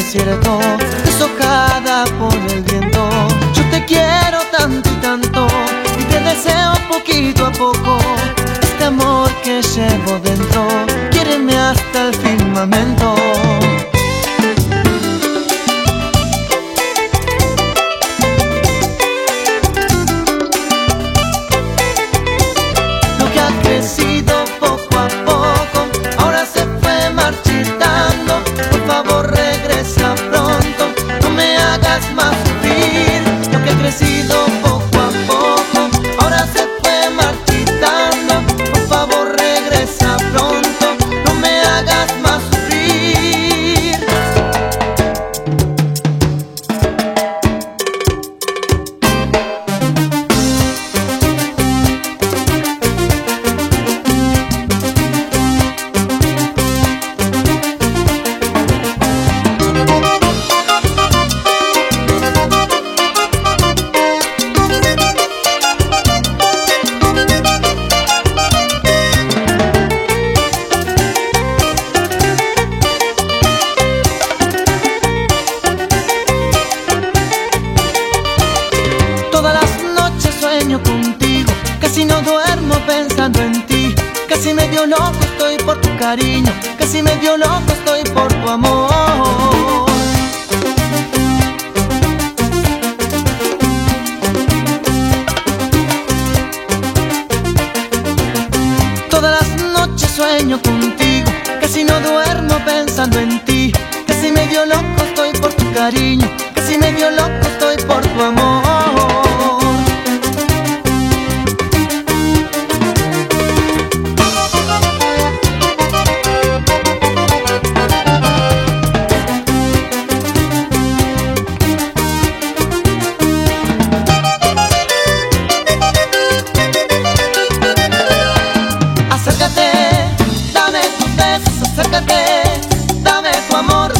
desierto, deshojada por el viento. Yo te quiero tanto y tanto, y te deseo poquito a poco. Este amor que llevo dentro, quiéreme hasta el firmamento. Lo que ha crecido poco a poco, ahora se fue marchitando. Por favor regresa pronto, no me hagas más sufrir. Lo que ha crecido poco a poco, ahora se fue marchitando. Por favor regresa pronto, no me hagas más sufrir. Todas las noches sueño contigo, casi no duermo pensando en ti. Casi medio loco estoy por tu cariño, casi medio loco estoy por tu amor. Todas las noches sueño contigo, casi no duermo pensando en ti. Casi medio loco estoy por tu cariño, casi medio loco estoy por tu amor. Acércate, dame tus besos, acércate, dame tu amor.